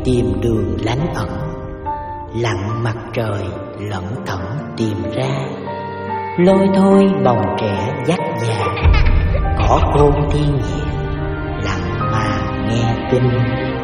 tìm đường lánh ẩn, lặng mặt trời lẩn thẩn tìm ra. Lôi thôi bồng trẻ dắt già, cỏ khôn thiên nhẹ, lặng mà nghe tin.